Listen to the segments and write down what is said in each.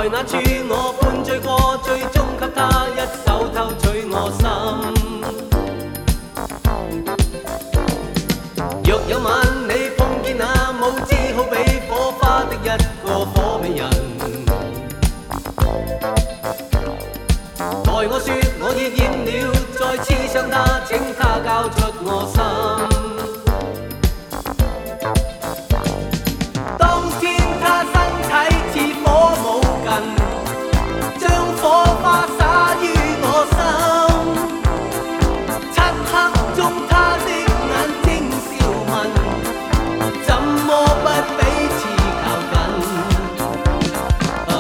在那處我半醉過，最終給他一手偷取我心。若有晚你碰見那無知好比火花的一個火美人，待我說我已厭了，再刺傷他，請他交出我心。當天他身體似火舞近，將火花灑於我心。漆黑中他的眼睛笑問，怎麼不彼此靠近？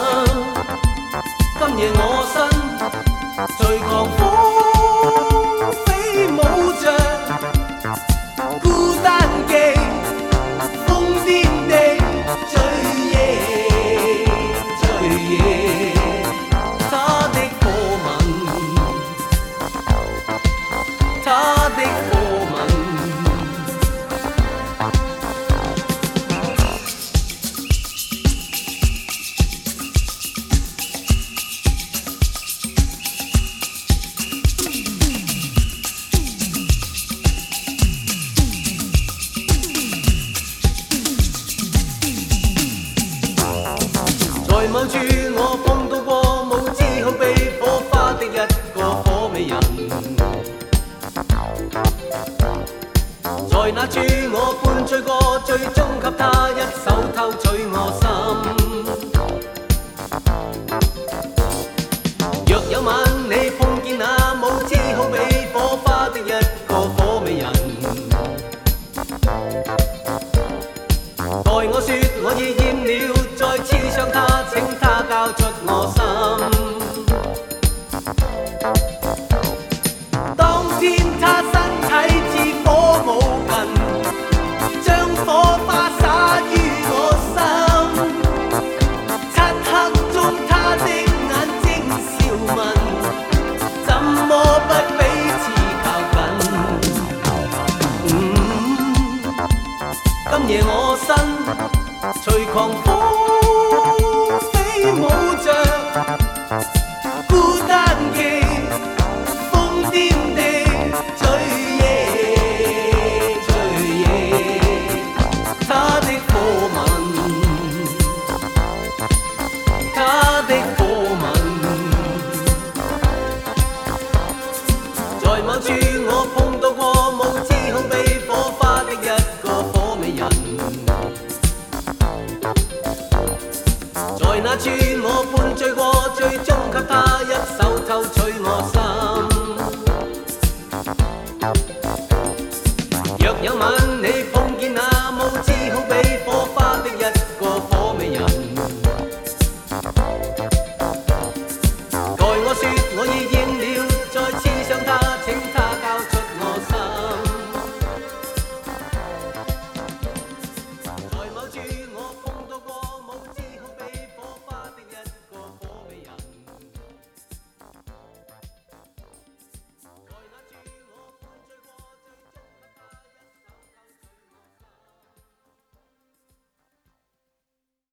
今夜我身隨狂風飛舞着，孤單記瘋癲地追夜追夜，他的火吻，他的火吻。在某處我碰到過無知好比火花的一個火美人，在那處我半醉過，最終給他一手偷取我心。若有晚你碰見那無知好比火花的一個火美人，待我說我已厭了，再刺傷他，請他交出我心。當天他身體似火舞近，將火花灑於我心。漆黑中他的眼睛笑問，怎麼不彼此靠近？今夜我身隨狂風飛舞着，孤單記瘋癲地追夜追夜，他的火吻，他的火吻。在某處我碰到過無知好比火花的一個火美人，在那處我半醉過，最終給他一手偷取我心。若有晚你碰見那無知好比火花的一個火美人，待我說我已厭